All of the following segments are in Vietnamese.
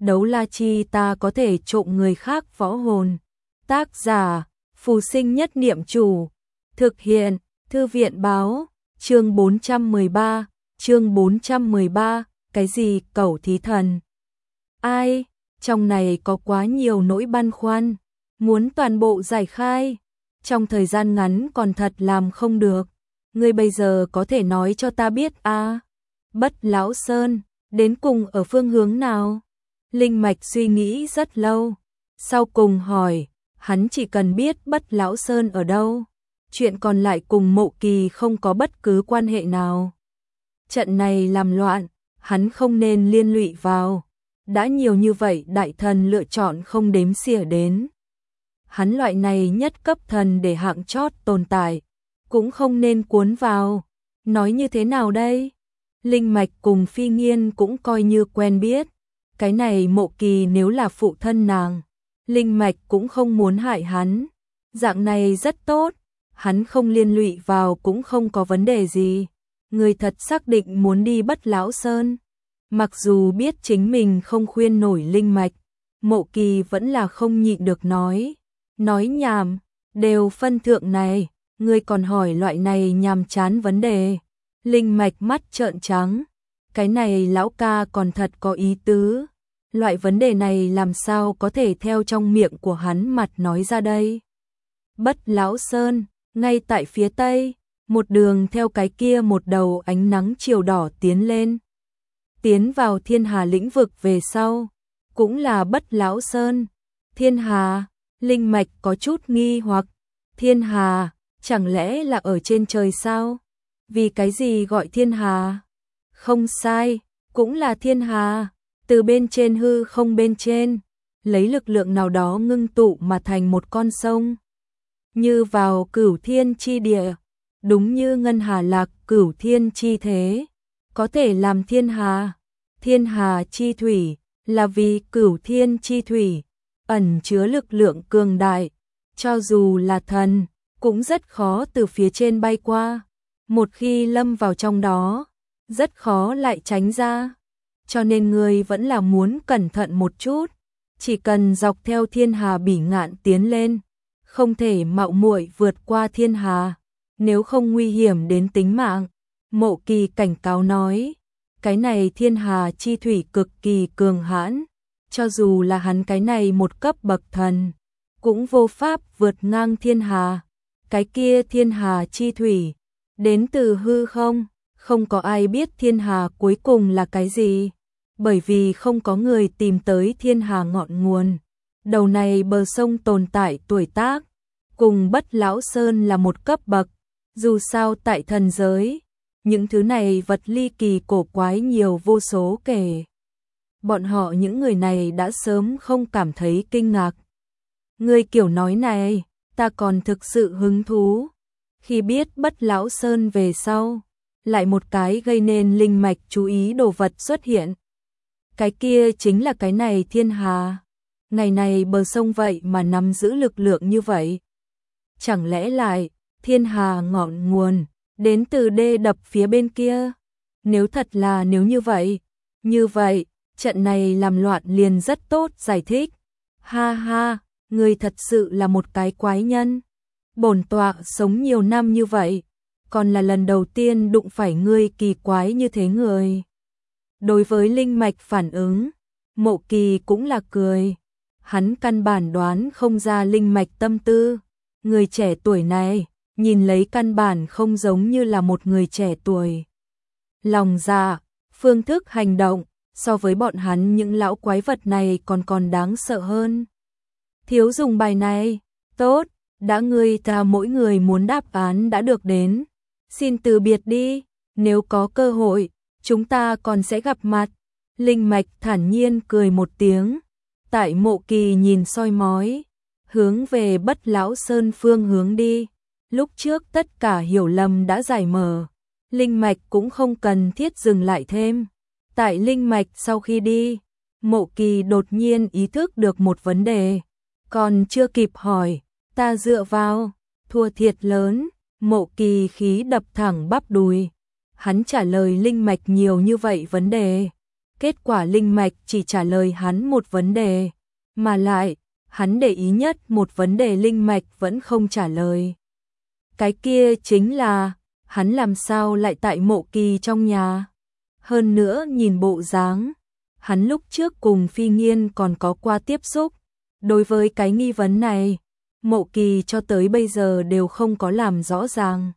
đấu la chi ta có thể trộm người khác võ hồn. Tác giả, Phù Sinh Nhất Niệm Chủ. Thực hiện, Thư viện báo, chương 413, cái gì cẩu thí thần? Ai, trong này có quá nhiều nỗi băn khoăn, muốn toàn bộ giải khai, trong thời gian ngắn còn thật làm không được. Ngươi bây giờ có thể nói cho ta biết à? Bất Lão Sơn, đến cùng ở phương hướng nào? Linh Mạch suy nghĩ rất lâu, sau cùng hỏi, hắn chỉ cần biết Bất Lão Sơn ở đâu, chuyện còn lại cùng Mộ Kỳ không có bất cứ quan hệ nào. Trận này làm loạn, hắn không nên liên lụy vào, đã nhiều như vậy đại thần lựa chọn không đếm xỉa đến. Hắn loại này nhất cấp thần để hạng chót tồn tại, cũng không nên cuốn vào. Nói như thế nào đây? Linh Mạch cùng Phi Nghiên cũng coi như quen biết. Cái này Mộ Kỳ nếu là phụ thân nàng, Linh Mạch cũng không muốn hại hắn. Dạng này rất tốt, hắn không liên lụy vào cũng không có vấn đề gì. Người thật xác định muốn đi Bất Lão Sơn. Mặc dù biết chính mình không khuyên nổi Linh Mạch, Mộ Kỳ vẫn là không nhịn được nói. Nói nhảm, đều phân thượng này, ngươi còn hỏi loại này nhàm chán vấn đề. Linh Mạch mắt trợn trắng, cái này lão ca còn thật có ý tứ. Loại vấn đề này làm sao có thể theo trong miệng của hắn mặt nói ra đây. Bất Lão Sơn, ngay tại phía tây, một đường theo cái kia một đầu ánh nắng chiều đỏ tiến lên. Tiến vào Thiên Hà lĩnh vực về sau, cũng là Bất Lão Sơn. Thiên Hà, Linh Mạch có chút nghi hoặc, Thiên Hà, chẳng lẽ là ở trên trời sao? Vì cái gì gọi Thiên Hà? Không sai, cũng là Thiên Hà, từ bên trên hư không bên trên, lấy lực lượng nào đó ngưng tụ mà thành một con sông. Như vào Cửu Thiên chi địa, đúng như ngân hà lạc Cửu Thiên chi thế, có thể làm Thiên Hà. Thiên Hà chi thủy, là vì Cửu Thiên chi thủy ẩn chứa lực lượng cường đại, cho dù là thần, cũng rất khó từ phía trên bay qua. Một khi lâm vào trong đó, rất khó lại tránh ra. Cho nên người vẫn là muốn cẩn thận một chút, chỉ cần dọc theo Thiên Hà bỉ ngạn tiến lên, không thể mạo muội vượt qua Thiên Hà, nếu không nguy hiểm đến tính mạng. Mộ Kỳ cảnh cáo nói, cái này Thiên Hà chi thủy cực kỳ cường hãn, cho dù là hắn cái này một cấp bậc thần, cũng vô pháp vượt ngang Thiên Hà. Cái kia Thiên Hà chi thủy, đến từ hư không, không có ai biết Thiên Hà cuối cùng là cái gì, bởi vì không có người tìm tới Thiên Hà ngọn nguồn. Đầu này bờ sông tồn tại tuổi tác, cùng Bất Lão Sơn là một cấp bậc, dù sao tại thần giới, những thứ này vật ly kỳ cổ quái nhiều vô số kể. Bọn họ những người này đã sớm không cảm thấy kinh ngạc. Người kiểu nói này, ta còn thực sự hứng thú. Khi biết Bất Lão Sơn về sau, lại một cái gây nên Linh Mạch chú ý đồ vật xuất hiện. Cái kia chính là cái này Thiên Hà. Ngày này bờ sông vậy mà nắm giữ lực lượng như vậy. Chẳng lẽ lại, Thiên Hà ngọn nguồn, đến từ đê đập phía bên kia? Nếu thật là nếu như vậy, trận này làm loạn liền rất tốt giải thích. Ha ha, ngươi thật sự là một cái quái nhân. Bổn tọa sống nhiều năm như vậy, còn là lần đầu tiên đụng phải ngươi kỳ quái như thế người. Đối với Linh Mạch phản ứng, Mộ Kỳ cũng là cười. Hắn căn bản đoán không ra Linh Mạch tâm tư. Người trẻ tuổi này, nhìn lấy căn bản không giống như là một người trẻ tuổi. Lòng dạ, phương thức hành động, so với bọn hắn những lão quái vật này còn đáng sợ hơn. Thiếu dùng bài này, tốt, đã ngươi ta mỗi người muốn đáp án đã được đến. Xin từ biệt đi, nếu có cơ hội, chúng ta còn sẽ gặp mặt. Linh Mạch thản nhiên cười một tiếng, tại Mộ Kỳ nhìn soi mói, hướng về Bất Lão Sơn phương hướng đi. Lúc trước tất cả hiểu lầm đã giải mở, Linh Mạch cũng không cần thiết dừng lại thêm. Tại Linh Mạch sau khi đi, Mộ Kỳ đột nhiên ý thức được một vấn đề, còn chưa kịp hỏi, ta dựa vào, thua thiệt lớn. Mộ Kỳ khí đập thẳng bắp đùi. Hắn trả lời Linh Mạch nhiều như vậy vấn đề, Kết quả linh mạch chỉ trả lời hắn một vấn đề, mà lại, hắn để ý nhất một vấn đề linh mạch vẫn không trả lời. Cái kia chính là, hắn làm sao lại tại Mộ Kỳ trong nhà? Hơn nữa nhìn bộ dáng, hắn lúc trước cùng Phi Nghiên còn có qua tiếp xúc. Đối với cái nghi vấn này, Mộ Kỳ cho tới bây giờ đều không có làm rõ ràng.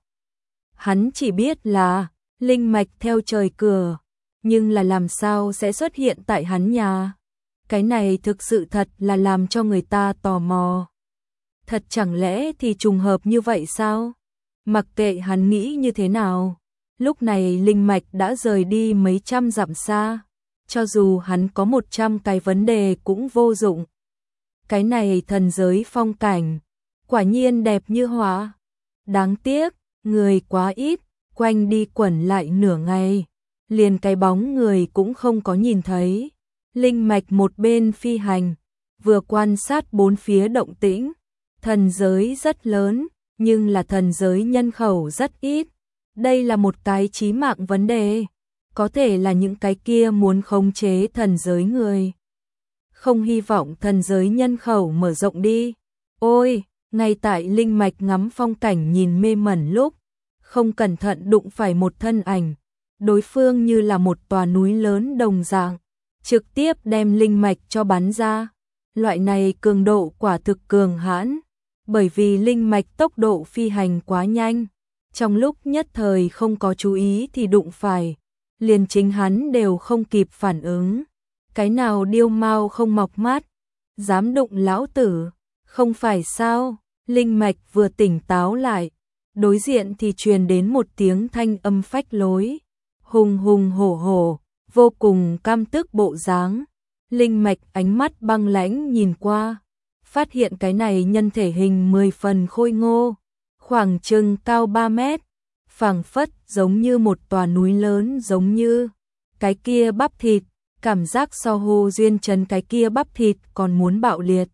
Hắn chỉ biết là, linh mạch theo trời cửa, nhưng là làm sao sẽ xuất hiện tại hắn nhà? Cái này thực sự thật là làm cho người ta tò mò. Thật chẳng lẽ thì trùng hợp như vậy sao? Mặc kệ hắn nghĩ như thế nào, lúc này linh mạch đã rời đi mấy trăm dặm xa, cho dù hắn có 100 cái vấn đề cũng vô dụng. Cái này thần giới phong cảnh, quả nhiên đẹp như họa. Đáng tiếc, người quá ít, quanh đi quẩn lại nửa ngày, liền cái bóng người cũng không có nhìn thấy. Linh mạch một bên phi hành, vừa quan sát bốn phía động tĩnh. Thần giới rất lớn, nhưng là thần giới nhân khẩu rất ít. Đây là một cái chí mạng vấn đề. Có thể là những cái kia muốn khống chế thần giới người không hy vọng thần giới nhân khẩu mở rộng đi. Ôi, ngay tại linh mạch ngắm phong cảnh nhìn mê mẩn lúc, không cẩn thận đụng phải một thân ảnh. Đối phương như là một tòa núi lớn đồng dạng, trực tiếp đem linh mạch cho bắn ra. Loại này cường độ quả thực cường hãn, bởi vì linh mạch tốc độ phi hành quá nhanh. Trong lúc nhất thời không có chú ý thì đụng phải, liền chính hắn đều không kịp phản ứng. Cái nào điêu mao không mọc mắt, dám đụng lão tử, không phải sao? Linh mạch vừa tỉnh táo lại, đối diện thì truyền đến một tiếng thanh âm phách lối, hùng hùng hổ hổ, vô cùng cam tức bộ dáng. Linh mạch ánh mắt băng lãnh nhìn qua, phát hiện cái này nhân thể hình 10 phần khôi ngô, khoảng chừng cao 3 mét, phảng phất giống như một tòa núi lớn, giống như cái kia bắp thịt, cảm giác so Hồ Duyên Trấn cái kia bắp thịt còn muốn bạo liệt.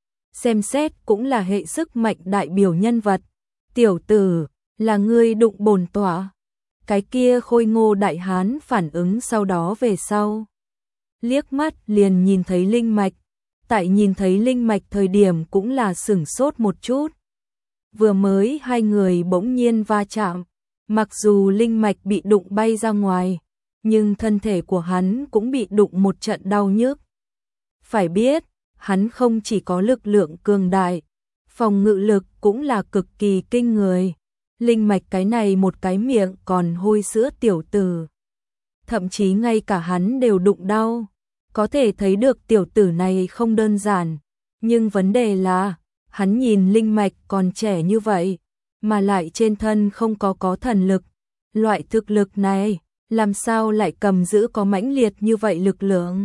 Xem xét cũng là hệ sức mạnh đại biểu nhân vật. Tiểu tử, là ngươi đụng bổn tọa. Cái kia khôi ngô đại hán phản ứng sau đó về sau. Liếc mắt liền nhìn thấy linh mạch. Tại nhìn thấy linh mạch thời điểm cũng là sửng sốt một chút. Vừa mới hai người bỗng nhiên va chạm. Mặc dù linh mạch bị đụng bay ra ngoài, nhưng thân thể của hắn cũng bị đụng một trận đau nhức. Phải biết, hắn không chỉ có lực lượng cường đại, phòng ngự lực cũng là cực kỳ kinh người. Linh mạch cái này một cái miệng còn hôi sữa tiểu tử. Thậm chí ngay cả hắn đều đụng đau. Có thể thấy được tiểu tử này không đơn giản. Nhưng vấn đề là, hắn nhìn linh mạch còn trẻ như vậy, mà lại trên thân không có thần lực. Loại thực lực này, làm sao lại cầm giữ có mãnh liệt như vậy lực lượng?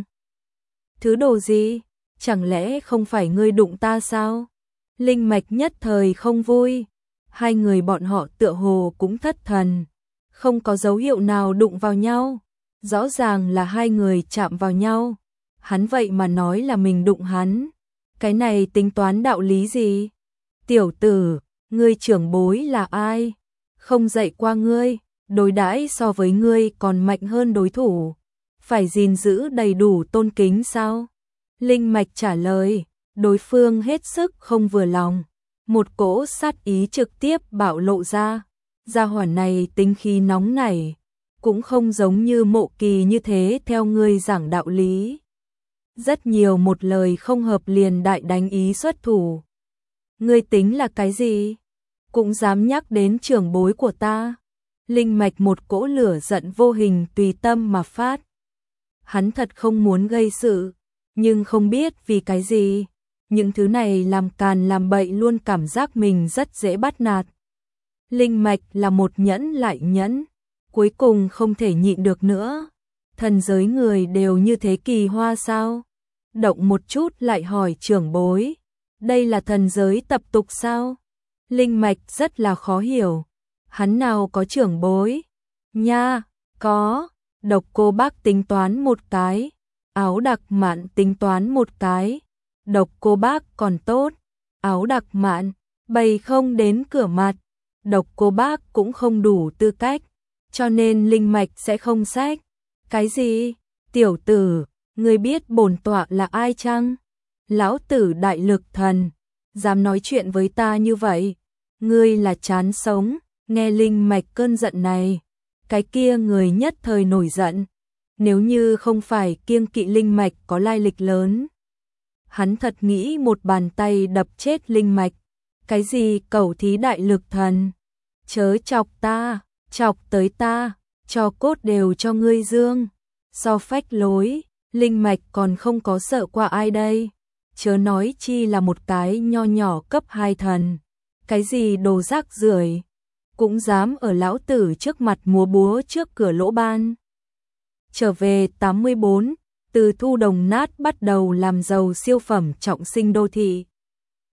Thứ đồ gì? Chẳng lẽ không phải ngươi đụng ta sao? Linh mạch nhất thời không vui. Hai người bọn họ tựa hồ cũng thất thần. Không có dấu hiệu nào đụng vào nhau. Rõ ràng là hai người chạm vào nhau. Hắn vậy mà nói là mình đụng hắn. Cái này tính toán đạo lý gì? Tiểu tử, ngươi trưởng bối là ai? Không dạy qua ngươi, đối đãi so với ngươi còn mạnh hơn đối thủ. Phải gìn giữ đầy đủ tôn kính sao? Linh mạch trả lời, đối phương hết sức không vừa lòng. Một cỗ sát ý trực tiếp bạo lộ ra. Gia hỏa này tính khí nóng nảy, cũng không giống như Mộ Kỳ như thế theo ngươi giảng đạo lý. Rất nhiều một lời không hợp liền đại đánh ý xuất thủ. Ngươi tính là cái gì? Cũng dám nhắc đến trưởng bối của ta. Linh mạch một cỗ lửa giận vô hình tùy tâm mà phát. Hắn thật không muốn gây sự, nhưng không biết vì cái gì. Những thứ này làm càn làm bậy luôn cảm giác mình rất dễ bắt nạt. Linh mạch là một nhẫn lại nhẫn, cuối cùng không thể nhịn được nữa. Thần giới người đều như thế kỳ hoa sao? Động một chút lại hỏi trưởng bối. Đây là thần giới tập tục sao? Linh mạch rất là khó hiểu. Hắn nào có trưởng bối? Nha, có. Độc Cô Bác tính toán một cái. Áo Đặc Mạn tính toán một cái. Độc Cô Bác còn tốt. Áo Đặc Mạn bày không đến cửa mặt. Độc Cô Bác cũng không đủ tư cách, cho nên linh mạch sẽ không sách. Cái gì? Tiểu tử, ngươi biết bổn tọa là ai chăng? Lão tử đại lực thần, dám nói chuyện với ta như vậy, ngươi là chán sống. Nghe linh mạch cơn giận này, cái kia người nhất thời nổi giận. Nếu như không phải kiêng kỵ linh mạch có lai lịch lớn, hắn thật nghĩ một bàn tay đập chết linh mạch. Cái gì cẩu thí đại lực thần? Chớ chọc ta, chọc tới ta, cho cốt đều cho ngươi dương. So phách lối, linh mạch còn không có sợ qua ai đây. Chớ nói chi là một cái nho nhỏ cấp 2 thần. Cái gì đồ rác rưởi cũng dám ở lão tử trước mặt múa búa trước cửa lỗ ban. Trở về 84, từ thu đồng nát bắt đầu làm giàu siêu phẩm trọng sinh đô thị.